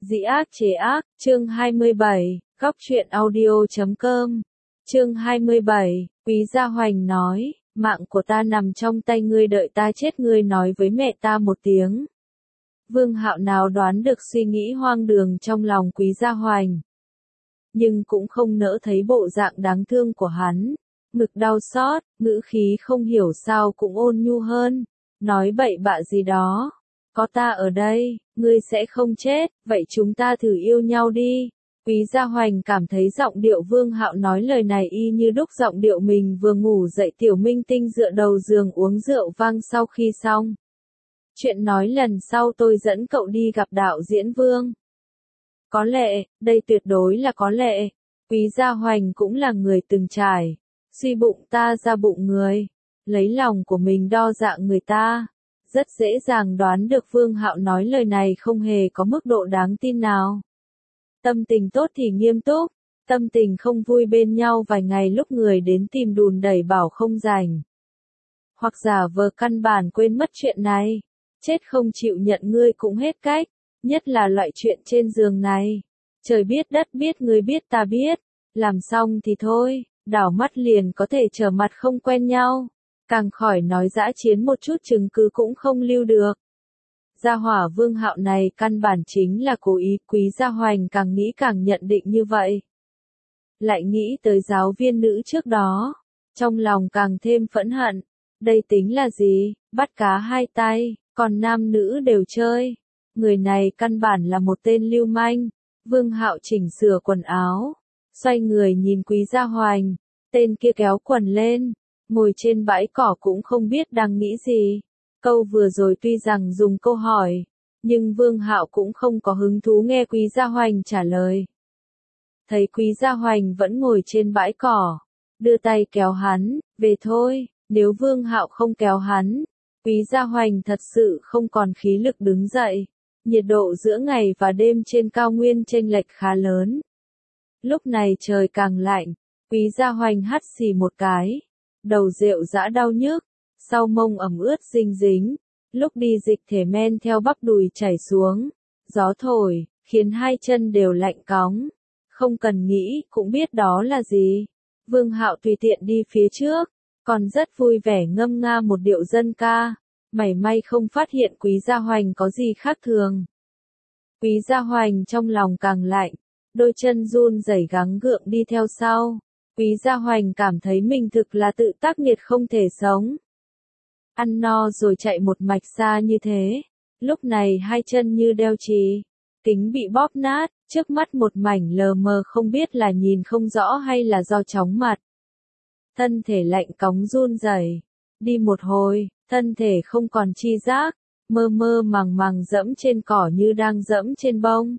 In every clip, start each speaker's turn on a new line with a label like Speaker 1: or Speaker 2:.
Speaker 1: Dĩ ác chế ác, chương 27, góc truyện audio.com. Chương 27, Quý Gia Hoành nói, mạng của ta nằm trong tay ngươi, đợi ta chết ngươi nói với mẹ ta một tiếng. Vương Hạo nào đoán được suy nghĩ hoang đường trong lòng Quý Gia Hoành. Nhưng cũng không nỡ thấy bộ dạng đáng thương của hắn. Ngực đau xót, ngữ khí không hiểu sao cũng ôn nhu hơn. Nói bậy bạ gì đó. Có ta ở đây, ngươi sẽ không chết, vậy chúng ta thử yêu nhau đi. Quý Gia Hoành cảm thấy giọng điệu Vương Hạo nói lời này y như đúc giọng điệu mình vừa ngủ dậy tiểu minh tinh dựa đầu giường uống rượu vang sau khi xong. Chuyện nói lần sau tôi dẫn cậu đi gặp đạo diễn Vương. Có lệ, đây tuyệt đối là có lệ. Quý Gia Hoành cũng là người từng trải. Suy bụng ta ra bụng người. Lấy lòng của mình đo dạng người ta. Rất dễ dàng đoán được Vương Hạo nói lời này không hề có mức độ đáng tin nào. Tâm tình tốt thì nghiêm túc, tâm tình không vui bên nhau vài ngày lúc người đến tìm đùn đẩy bảo không rảnh. Hoặc giả vờ căn bản quên mất chuyện này, chết không chịu nhận ngươi cũng hết cách, nhất là loại chuyện trên giường này. Trời biết đất biết ngươi biết ta biết, làm xong thì thôi, đảo mắt liền có thể trở mặt không quen nhau. Càng khỏi nói dã chiến một chút chứng cứ cũng không lưu được. Gia hỏa Vương Hạo này căn bản chính là cố ý. Quý Gia Hoành càng nghĩ càng nhận định như vậy. Lại nghĩ tới giáo viên nữ trước đó. Trong lòng càng thêm phẫn hận. Đây tính là gì? Bắt cá hai tay, còn nam nữ đều chơi. Người này căn bản là một tên lưu manh. Vương Hạo chỉnh sửa quần áo. Xoay người nhìn Quý Gia Hoành. Tên kia kéo quần lên. Ngồi trên bãi cỏ cũng không biết đang nghĩ gì. Câu vừa rồi tuy rằng dùng câu hỏi, nhưng Vương Hạo cũng không có hứng thú nghe Quý Gia Hoành trả lời. Thấy Quý Gia Hoành vẫn ngồi trên bãi cỏ, đưa tay kéo hắn, về thôi, nếu Vương Hạo không kéo hắn, Quý Gia Hoành thật sự không còn khí lực đứng dậy. Nhiệt độ giữa ngày và đêm trên cao nguyên chênh lệch khá lớn. Lúc này trời càng lạnh, Quý Gia Hoành hắt xì một cái. Đầu rệu dã đau nhức, sau mông ẩm ướt dinh dính, lúc đi dịch thể men theo bắp đùi chảy xuống, gió thổi, khiến hai chân đều lạnh cóng, không cần nghĩ cũng biết đó là gì. Vương Hạo tùy tiện đi phía trước, còn rất vui vẻ ngâm nga một điệu dân ca, mảy may không phát hiện Quý Gia Hoành có gì khác thường. Quý Gia Hoành trong lòng càng lạnh, đôi chân run rẩy gắng gượng đi theo sau. Quý Gia Hoành cảm thấy mình thực là tự tác nghiệt không thể sống. Ăn no rồi chạy một mạch xa như thế. Lúc này hai chân như đeo chì. Kính bị bóp nát, trước mắt một mảnh lờ mờ không biết là nhìn không rõ hay là do chóng mặt. Thân thể lạnh cóng run rẩy. Đi một hồi, thân thể không còn chi giác. Mơ mơ màng màng dẫm trên cỏ như đang dẫm trên bông.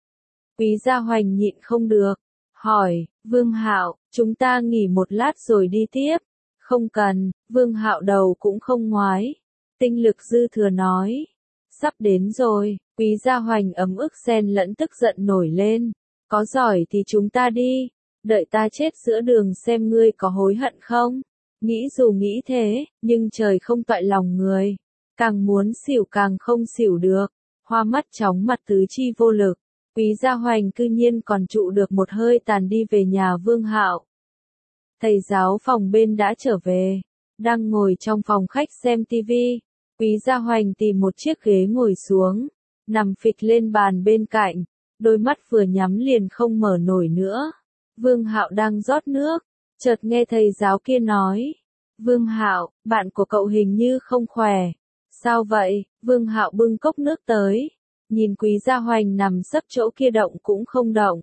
Speaker 1: Quý Gia Hoành nhịn không được. Hỏi, Vương Hạo, chúng ta nghỉ một lát rồi đi tiếp. Không cần, Vương Hạo đầu cũng không ngoái. Tinh lực dư thừa nói. Sắp đến rồi, Quý Gia Hoành ấm ức xen lẫn tức giận nổi lên. Có giỏi thì chúng ta đi. Đợi ta chết giữa đường xem ngươi có hối hận không. Nghĩ dù nghĩ thế, nhưng trời không toại lòng người. Càng muốn xỉu càng không xỉu được. Hoa mắt chóng mặt tứ chi vô lực. Quý Gia Hoành cư nhiên còn trụ được một hơi tàn đi về nhà Vương Hạo. Thầy giáo phòng bên đã trở về, đang ngồi trong phòng khách xem tivi. Quý Gia Hoành tìm một chiếc ghế ngồi xuống, nằm phịch lên bàn bên cạnh, đôi mắt vừa nhắm liền không mở nổi nữa. Vương Hạo đang rót nước, chợt nghe thầy giáo kia nói, Vương Hạo, bạn của cậu hình như không khỏe. Sao vậy? Vương Hạo bưng cốc nước tới. Nhìn Quý Gia Hoành nằm sấp chỗ kia động cũng không động.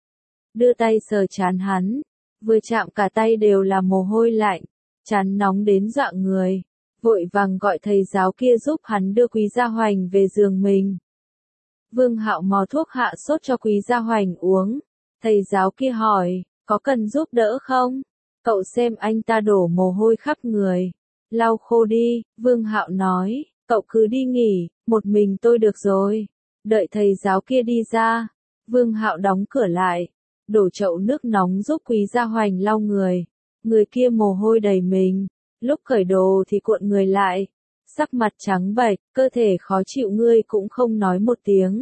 Speaker 1: Đưa tay sờ trán hắn, vừa chạm cả tay đều là mồ hôi lạnh, trán nóng đến dọa người. Vội vàng gọi thầy giáo kia giúp hắn đưa Quý Gia Hoành về giường mình. Vương Hạo mò thuốc hạ sốt cho Quý Gia Hoành uống. Thầy giáo kia hỏi, có cần giúp đỡ không? Cậu xem anh ta đổ mồ hôi khắp người. Lau khô đi, Vương Hạo nói. Cậu cứ đi nghỉ, một mình tôi được rồi. Đợi thầy giáo kia đi ra, Vương Hạo đóng cửa lại, đổ chậu nước nóng giúp Quý Gia Hoành lau người. Người kia mồ hôi đầy mình, lúc cởi đồ thì cuộn người lại, sắc mặt trắng bệch, cơ thể khó chịu, ngươi cũng không nói một tiếng.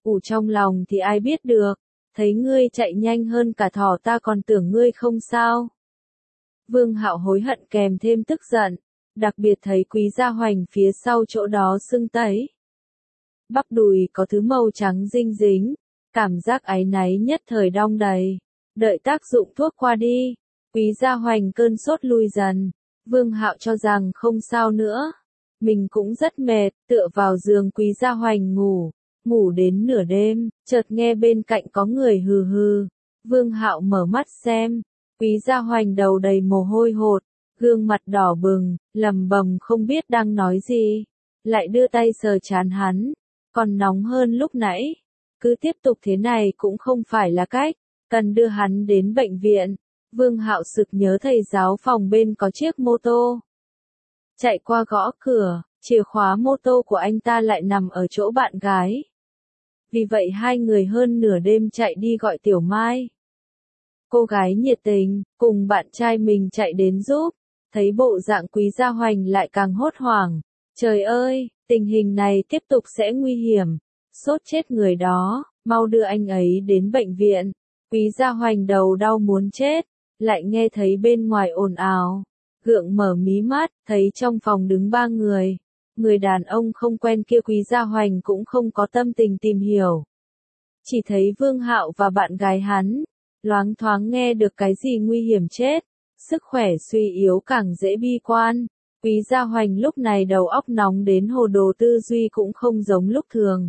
Speaker 1: trong lòng thì ai biết được, thấy ngươi chạy nhanh hơn cả thỏ ta còn tưởng ngươi không sao. Vương Hạo hối hận kèm thêm tức giận, đặc biệt thấy Quý Gia Hoành phía sau chỗ đó sưng tấy. Bắp đùi có thứ màu trắng dinh dính, cảm giác áy náy nhất thời đong đầy. Đợi tác dụng thuốc qua đi, Quý Gia Hoành cơn sốt lui dần. Vương Hạo cho rằng không sao nữa. Mình cũng rất mệt, tựa vào giường Quý Gia Hoành ngủ đến nửa đêm, chợt nghe bên cạnh có người hừ hừ. Vương Hạo mở mắt xem, Quý Gia Hoành đầu đầy mồ hôi hột, gương mặt đỏ bừng, lẩm bẩm không biết đang nói gì, lại đưa tay sờ trán hắn, còn nóng hơn lúc nãy. Cứ tiếp tục thế này cũng không phải là cách, cần đưa hắn đến bệnh viện. Vương Hạo sực nhớ thầy giáo phòng bên có chiếc mô tô. Chạy qua gõ cửa, chìa khóa mô tô của anh ta lại nằm ở chỗ bạn gái. Vì vậy hai người hơn nửa đêm chạy đi gọi Tiểu Mai. Cô gái nhiệt tình, cùng bạn trai mình chạy đến giúp, thấy bộ dạng Quý Gia Hoành lại càng hốt hoảng. Trời ơi, tình hình này tiếp tục sẽ nguy hiểm, sốt chết người đó, mau đưa anh ấy đến bệnh viện. Quý Gia Hoành đầu đau muốn chết, lại nghe thấy bên ngoài ồn ào. Gượng mở mí mắt, thấy trong phòng đứng 3 người. Người đàn ông không quen kia Quý Gia Hoành cũng không có tâm tình tìm hiểu. Chỉ thấy Vương Hạo và bạn gái hắn, loáng thoáng nghe được cái gì nguy hiểm chết. Sức khỏe suy yếu càng dễ bi quan. Quý Gia Hoành lúc này đầu óc nóng đến hồ đồ, tư duy cũng không giống lúc thường.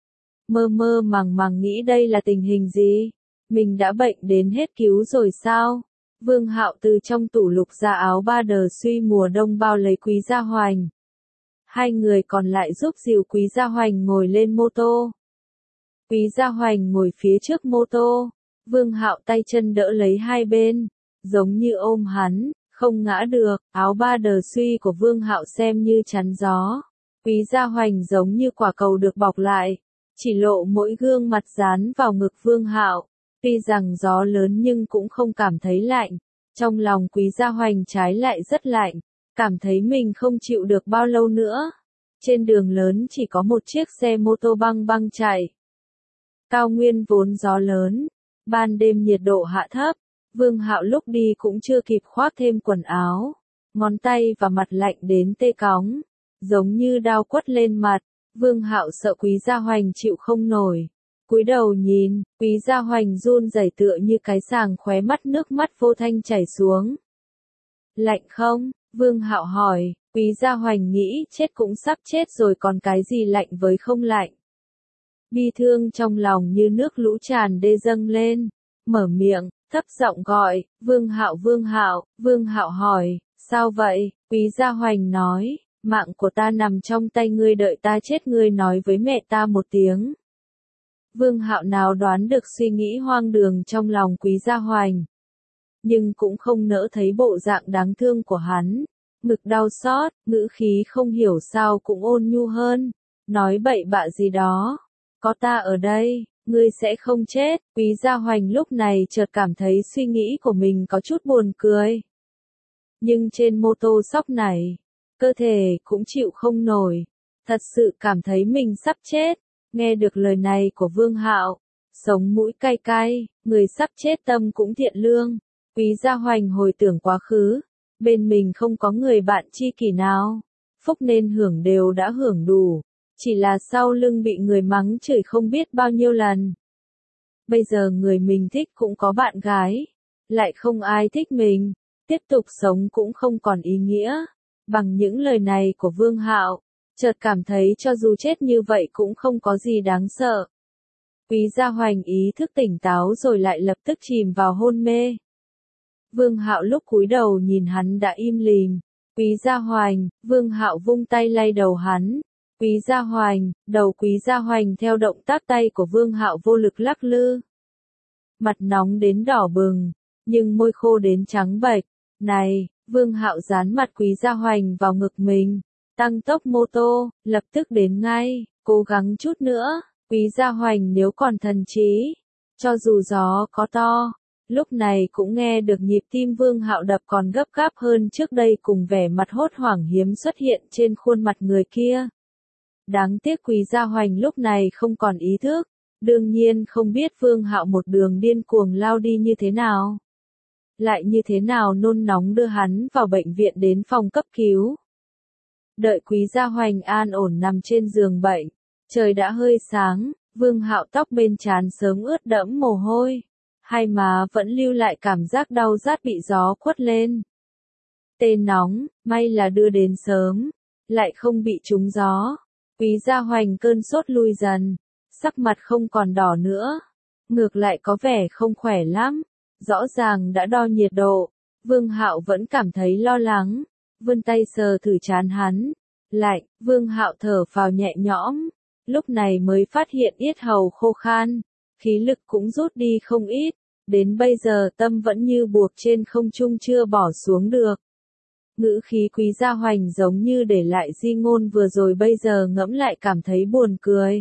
Speaker 1: Mơ mơ màng màng nghĩ đây là tình hình gì? Mình đã bệnh đến hết cứu rồi sao? Vương Hạo từ trong tủ lục ra áo ba đờ suy mùa đông bao lấy Quý Gia Hoành. Hai người còn lại giúp dìu Quý Gia Hoành ngồi lên mô tô. Quý Gia Hoành ngồi phía trước mô tô, Vương Hạo tay chân đỡ lấy hai bên, giống như ôm hắn, không ngã được. Áo ba đờ suy của Vương Hạo xem như chắn gió. Quý Gia Hoành giống như quả cầu được bọc lại, chỉ lộ mỗi gương mặt dán vào ngực Vương Hạo. Tuy rằng gió lớn nhưng cũng không cảm thấy lạnh. Trong lòng Quý Gia Hoành trái lại rất lạnh, cảm thấy mình không chịu được bao lâu nữa. Trên đường lớn chỉ có một chiếc xe mô tô băng băng chạy. Cao nguyên vốn gió lớn, ban đêm nhiệt độ hạ thấp. Vương Hạo lúc đi cũng chưa kịp khoác thêm quần áo, ngón tay và mặt lạnh đến tê cóng, giống như đao quất lên mặt. Vương Hạo sợ Quý Gia Hoành chịu không nổi, cúi đầu nhìn, Quý Gia Hoành run rẩy tựa như cái sàng, khóe mắt nước mắt vô thanh chảy xuống. Lạnh không? Vương Hạo hỏi. Quý Gia Hoành nghĩ chết cũng sắp chết rồi còn cái gì lạnh với không lạnh. Bi thương trong lòng như nước lũ tràn đê dâng lên, mở miệng, thấp giọng gọi, Vương Hạo Vương Hạo. Vương Hạo hỏi, sao vậy? Quý Gia Hoành nói, mạng của ta nằm trong tay ngươi, đợi ta chết ngươi nói với mẹ ta một tiếng. Vương Hạo nào đoán được suy nghĩ hoang đường trong lòng Quý Gia Hoành, nhưng cũng không nỡ thấy bộ dạng đáng thương của hắn. Ngực đau xót, ngữ khí không hiểu sao cũng ôn nhu hơn, nói bậy bạ gì đó. Có ta ở đây, ngươi sẽ không chết. Quý Gia Hoành lúc này chợt cảm thấy suy nghĩ của mình có chút buồn cười. Nhưng trên mô tô sóc này, cơ thể cũng chịu không nổi, thật sự cảm thấy mình sắp chết. Nghe được lời này của Vương Hạo, sống mũi cay cay, người sắp chết tâm cũng thiện lương. Quý Gia Hoành hồi tưởng quá khứ, bên mình không có người bạn tri kỷ nào, phúc nên hưởng đều đã hưởng đủ, chỉ là sau lưng bị người mắng chửi không biết bao nhiêu lần. Bây giờ người mình thích cũng có bạn gái, lại không ai thích mình, tiếp tục sống cũng không còn ý nghĩa. Bằng những lời này của Vương Hạo, chợt cảm thấy cho dù chết như vậy cũng không có gì đáng sợ. Quý Gia Hoành ý thức tỉnh táo rồi lại lập tức chìm vào hôn mê. Vương Hạo lúc cúi đầu nhìn hắn đã im lìm. Quý Gia Hoành, Vương Hạo vung tay lay đầu hắn. Quý Gia Hoành, đầu Quý Gia Hoành theo động tác tay của Vương Hạo vô lực lắc lư. Mặt nóng đến đỏ bừng, nhưng môi khô đến trắng bệch. Này, Vương Hạo dán mặt Quý Gia Hoành vào ngực mình, tăng tốc mô tô, lập tức đến ngay, cố gắng chút nữa. Quý Gia Hoành nếu còn thần trí, cho dù gió có to, lúc này cũng nghe được nhịp tim Vương Hạo đập còn gấp gáp hơn trước đây, cùng vẻ mặt hốt hoảng hiếm xuất hiện trên khuôn mặt người kia. Đáng tiếc Quý Gia Hoành lúc này không còn ý thức, Đương nhiên không biết Vương Hạo một đường điên cuồng lao đi như thế nào. Lại như thế nào nôn nóng đưa hắn vào bệnh viện đến phòng cấp cứu. Đợi Quý Gia Hoành an ổn nằm trên giường bệnh, trời đã hơi sáng, Vương Hạo tóc bên trán sớm ướt đẫm mồ hôi, hai má vẫn lưu lại cảm giác đau rát bị gió quất lên. Tê nóng, may là đưa đến sớm, lại không bị trúng gió. Quý Gia Hoành cơn sốt lui dần, sắc mặt không còn đỏ nữa, ngược lại có vẻ không khỏe lắm, rõ ràng đã đo nhiệt độ, Vương Hạo vẫn cảm thấy lo lắng, vươn tay sờ thử trán hắn, lạnh, Vương Hạo thở phào nhẹ nhõm, lúc này mới phát hiện yết hầu khô khan, khí lực cũng rút đi không ít, đến bây giờ tâm vẫn như buộc trên không trung chưa bỏ xuống được. Ngữ khí Quý Gia Hoành giống như để lại di ngôn vừa rồi bây giờ ngẫm lại cảm thấy buồn cười.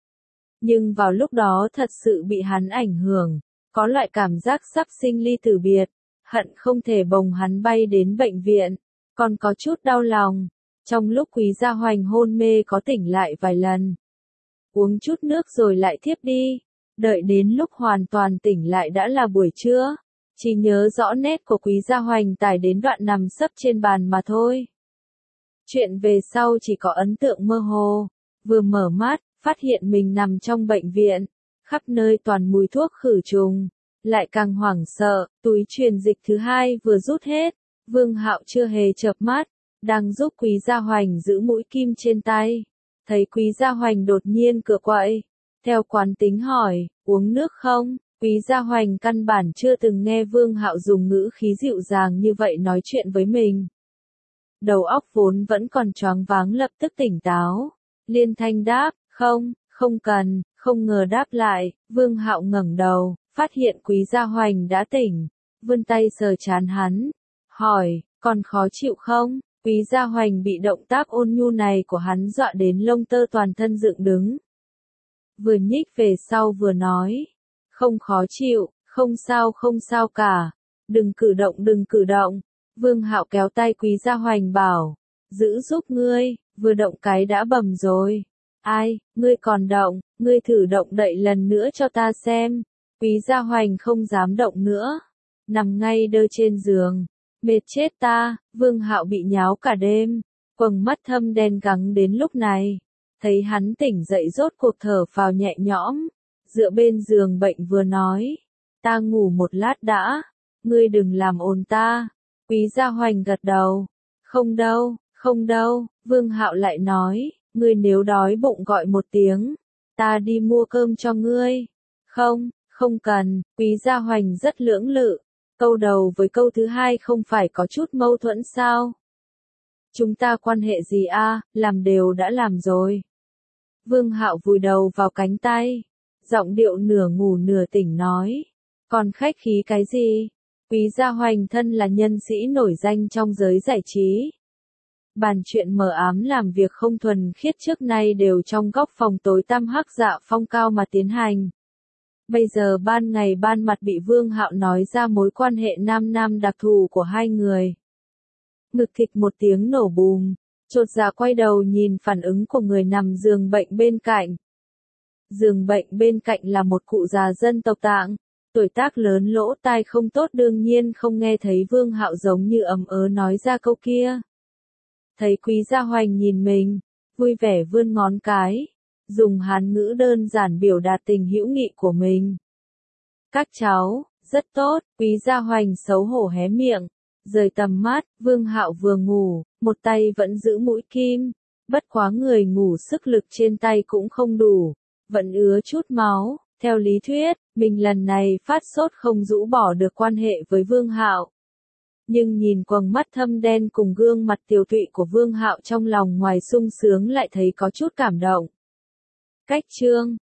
Speaker 1: Nhưng vào lúc đó thật sự bị hắn ảnh hưởng, có loại cảm giác sắp sinh ly tử biệt, hận không thể bồng hắn bay đến bệnh viện, còn có chút đau lòng. Trong lúc Quý Gia Hoành hôn mê có tỉnh lại vài lần, uống chút nước rồi lại thiếp đi, đợi đến lúc hoàn toàn tỉnh lại đã là buổi trưa. Chỉ nhớ rõ nét của Quý Gia Hoành tải đến đoạn nằm sấp trên bàn mà thôi. Chuyện về sau chỉ có ấn tượng mơ hồ, vừa mở mắt, phát hiện mình nằm trong bệnh viện, khắp nơi toàn mùi thuốc khử trùng, lại càng hoảng sợ, túi truyền dịch thứ hai vừa rút hết, Vương Hạo chưa hề chợp mắt, đang giúp Quý Gia Hoành giữ mũi kim trên tay, thấy Quý Gia Hoành đột nhiên cựa quậy, theo quán tính hỏi, uống nước không? Quý Gia Hoành căn bản chưa từng nghe Vương Hạo dùng ngữ khí dịu dàng như vậy nói chuyện với mình. Đầu óc vốn vẫn còn choáng váng lập tức tỉnh táo, liên thanh đáp, không, không cần, không ngờ đáp lại, Vương Hạo ngẩng đầu, phát hiện Quý Gia Hoành đã tỉnh, vươn tay sờ trán hắn, hỏi, còn khó chịu không? Quý Gia Hoành bị động tác ôn nhu này của hắn dọa đến lông tơ toàn thân dựng đứng. Vừa nhích về sau vừa nói, không khó chịu, không sao cả, đừng cử động. Vương Hạo kéo tay Quý Gia Hoành bảo, giữ giúp ngươi, vừa động cái đã bầm rồi. Ai, ngươi còn động, ngươi thử động đậy lần nữa cho ta xem. Quý Gia Hoành không dám động nữa, nằm ngay đơ trên giường, mệt chết ta. Vương Hạo bị nháo cả đêm, quầng mắt thâm đen gắng đến lúc này, thấy hắn tỉnh dậy rốt cuộc thở phào nhẹ nhõm. Dựa bên giường bệnh vừa nói, ta ngủ một lát đã, ngươi đừng làm ồn ta. Quý Gia Hoành gật đầu, không đâu, Vương Hạo lại nói, ngươi nếu đói bụng gọi một tiếng, ta đi mua cơm cho ngươi. Không cần, Quý Gia Hoành rất lưỡng lự, câu đầu với câu thứ hai không phải có chút mâu thuẫn sao? Chúng ta quan hệ gì a, làm đều đã làm rồi. Vương Hạo vùi đầu vào cánh tay, giọng điệu nửa ngủ nửa tỉnh nói, còn khách khí cái gì? Quý Gia Hoành thân là nhân sĩ nổi danh trong giới giải trí. Bàn chuyện mờ ám làm việc không thuần khiết trước nay đều trong góc phòng tối tăm hắc dạ phong cao mà tiến hành. Bây giờ ban ngày ban mặt bị Vương Hạo nói ra mối quan hệ nam nam đặc thù của hai người. Ngực thịch một tiếng nổ bùm, chột dạ quay đầu nhìn phản ứng của người nằm giường bệnh bên cạnh. Giường bệnh bên cạnh là một cụ già dân tộc Tạng, tuổi tác lớn lỗ tai không tốt đương nhiên không nghe thấy Vương Hạo giống như ấm ớ nói ra câu kia. Thấy Quý Gia Hoành nhìn mình, vui vẻ vươn ngón cái, dùng Hán ngữ đơn giản biểu đạt tình hữu nghị của mình. Các cháu, rất tốt, Quý Gia Hoành xấu hổ hé miệng, rời tầm mắt, Vương Hạo vừa ngủ, một tay vẫn giữ mũi kim, bất quá người ngủ sức lực trên tay cũng không đủ, vẫn ứa chút máu, theo lý thuyết, mình lần này phát sốt không rũ bỏ được quan hệ với Vương Hạo. Nhưng nhìn quầng mắt thâm đen cùng gương mặt tiều tụy của Vương Hạo trong lòng ngoài sung sướng lại thấy có chút cảm động. Cách chương